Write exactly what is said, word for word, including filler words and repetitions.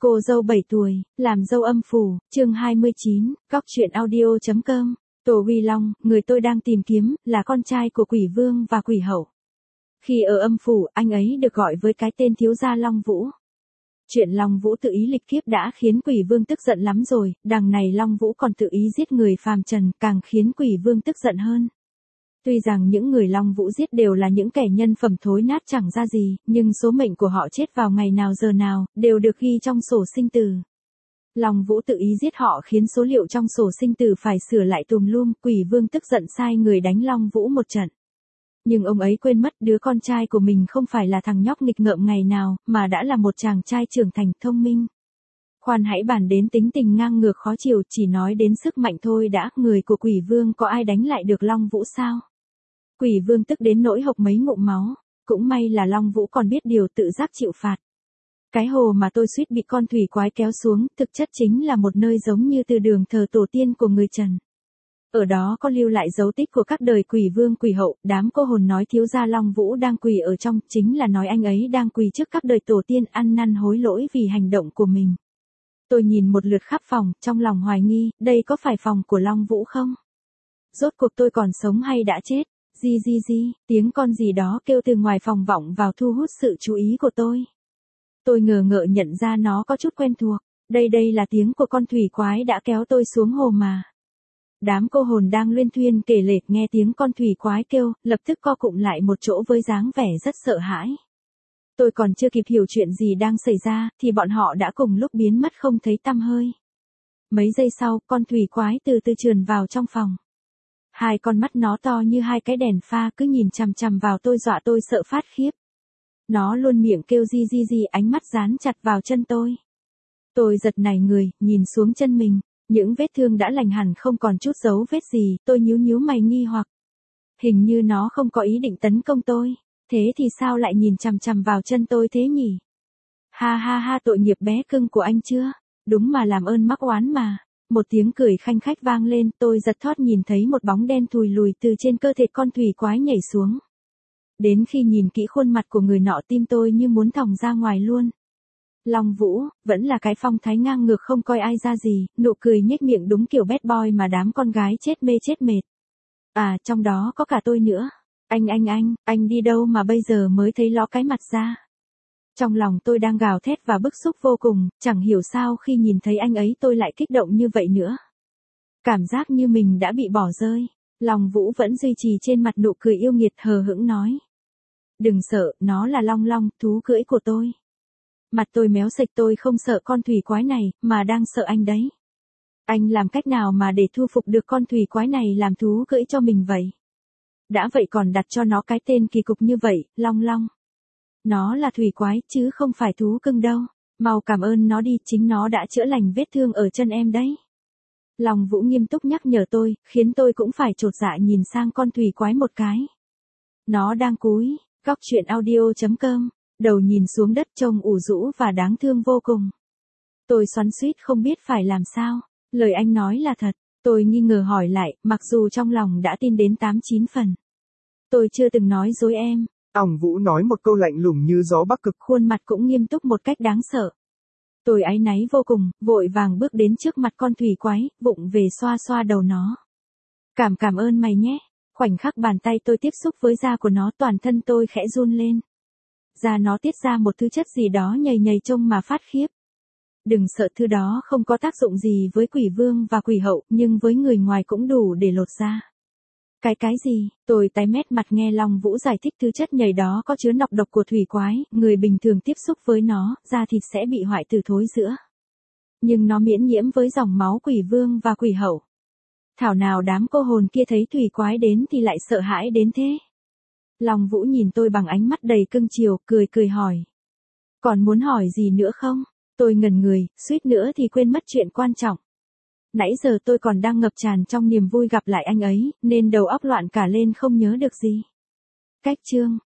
Cô dâu bảy tuổi, làm dâu âm phủ, chương hai mươi chín, góc chuyện audio.com. Tổ Uy Long, người tôi đang tìm kiếm, là con trai của quỷ vương và quỷ hậu. Khi ở âm phủ, anh ấy được gọi với cái tên thiếu gia Long Vũ. Chuyện Long Vũ tự ý lịch kiếp đã khiến quỷ vương tức giận lắm rồi, đằng này Long Vũ còn tự ý giết người phàm trần, càng khiến quỷ vương tức giận hơn. Tuy rằng những người Long Vũ giết đều là những kẻ nhân phẩm thối nát chẳng ra gì, nhưng số mệnh của họ chết vào ngày nào giờ nào, đều được ghi trong sổ sinh tử. Long Vũ tự ý giết họ khiến số liệu trong sổ sinh tử phải sửa lại tùm lum, quỷ vương tức giận sai người đánh Long Vũ một trận. Nhưng ông ấy quên mất đứa con trai của mình không phải là thằng nhóc nghịch ngợm ngày nào, mà đã là một chàng trai trưởng thành, thông minh. Khoan hãy bàn đến tính tình ngang ngược khó chịu, chỉ nói đến sức mạnh thôi đã, người của quỷ vương có ai đánh lại được Long Vũ sao? Quỷ vương tức đến nỗi hộc mấy ngụm máu, cũng may là Long Vũ còn biết điều tự giác chịu phạt. Cái hồ mà tôi suýt bị con thủy quái kéo xuống, thực chất chính là một nơi giống như từ đường thờ tổ tiên của người Trần. Ở đó có lưu lại dấu tích của các đời quỷ vương quỷ hậu, đám cô hồn nói thiếu gia Long Vũ đang quỳ ở trong, chính là nói anh ấy đang quỳ trước các đời tổ tiên ăn năn hối lỗi vì hành động của mình. Tôi nhìn một lượt khắp phòng, trong lòng hoài nghi, đây có phải phòng của Long Vũ không? Rốt cuộc tôi còn sống hay đã chết? Di di di, tiếng con gì đó kêu từ ngoài phòng vọng vào thu hút sự chú ý của tôi. Tôi ngờ ngợ nhận ra nó có chút quen thuộc, đây đây là tiếng của con thủy quái đã kéo tôi xuống hồ mà. Đám cô hồn đang luyên thuyên kể lể nghe tiếng con thủy quái kêu, lập tức co cụm lại một chỗ với dáng vẻ rất sợ hãi. Tôi còn chưa kịp hiểu chuyện gì đang xảy ra, thì bọn họ đã cùng lúc biến mất không thấy tăm hơi. Mấy giây sau, con thủy quái từ từ trườn vào trong phòng. Hai con mắt nó to như hai cái đèn pha cứ nhìn chằm chằm vào tôi, dọa tôi sợ phát khiếp. Nó luôn miệng kêu di di di, ánh mắt dán chặt vào chân tôi. Tôi giật nảy người, nhìn xuống chân mình, những vết thương đã lành hẳn không còn chút dấu vết gì, tôi nhíu nhíu mày nghi hoặc. Hình như nó không có ý định tấn công tôi, thế thì sao lại nhìn chằm chằm vào chân tôi thế nhỉ? Ha ha ha, tội nghiệp bé cưng của anh chưa? Đúng mà làm ơn mắc oán mà. Một tiếng cười khanh khách vang lên, tôi giật thót nhìn thấy một bóng đen thùi lùi từ trên cơ thể con thủy quái nhảy xuống. Đến khi nhìn kỹ khuôn mặt của người nọ, tim tôi như muốn thòng ra ngoài luôn. Long Vũ, vẫn là cái phong thái ngang ngược không coi ai ra gì, nụ cười nhếch miệng đúng kiểu bad boy mà đám con gái chết mê chết mệt. À, trong đó có cả tôi nữa. Anh anh anh, anh đi đâu mà bây giờ mới thấy ló cái mặt ra? Trong lòng tôi đang gào thét và bức xúc vô cùng, chẳng hiểu sao khi nhìn thấy anh ấy tôi lại kích động như vậy nữa. Cảm giác như mình đã bị bỏ rơi. Long Vũ vẫn duy trì trên mặt nụ cười yêu nghiệt, hờ hững nói. Đừng sợ, nó là Long Long, thú cưỡi của tôi. Mặt tôi méo sệch, tôi không sợ con thủy quái này, mà đang sợ anh đấy. Anh làm cách nào mà để thu phục được con thủy quái này làm thú cưỡi cho mình vậy? Đã vậy còn đặt cho nó cái tên kỳ cục như vậy, Long Long. Nó là thủy quái, chứ không phải thú cưng đâu. Mau cảm ơn nó đi, chính nó đã chữa lành vết thương ở chân em đấy. Long Vũ nghiêm túc nhắc nhở tôi, khiến tôi cũng phải chột dạ nhìn sang con thủy quái một cái. Nó đang cúi, góc chuyện audio.com, đầu nhìn xuống đất trông ủ rũ và đáng thương vô cùng. Tôi xoắn xuýt không biết phải làm sao, lời anh nói là thật, tôi nghi ngờ hỏi lại, mặc dù trong lòng đã tin đến tám chín phần. Tôi chưa từng nói dối em. Long Vũ nói một câu lạnh lùng như gió bắc cực, khuôn mặt cũng nghiêm túc một cách đáng sợ. Tôi áy náy vô cùng, vội vàng bước đến trước mặt con thủy quái, vụng về xoa xoa đầu nó. Cảm cảm ơn mày nhé. Khoảnh khắc bàn tay tôi tiếp xúc với da của nó, toàn thân tôi khẽ run lên. Da nó tiết ra một thứ chất gì đó nhầy nhầy trông mà phát khiếp. Đừng sợ, thứ đó không có tác dụng gì với quỷ vương và quỷ hậu, nhưng với người ngoài cũng đủ để lột da. Cái cái gì? Tôi tái mét mặt nghe Long Vũ giải thích thứ chất nhầy đó có chứa nọc độc của thủy quái, người bình thường tiếp xúc với nó, da thịt sẽ bị hoại tử thối rữa. Nhưng nó miễn nhiễm với dòng máu quỷ vương và quỷ hậu. Thảo nào đám cô hồn kia thấy thủy quái đến thì lại sợ hãi đến thế. Long Vũ nhìn tôi bằng ánh mắt đầy cưng chiều, cười cười hỏi. Còn muốn hỏi gì nữa không? Tôi ngẩn người, suýt nữa thì quên mất chuyện quan trọng. Nãy giờ tôi còn đang ngập tràn trong niềm vui gặp lại anh ấy, nên đầu óc loạn cả lên không nhớ được gì. Cách chương.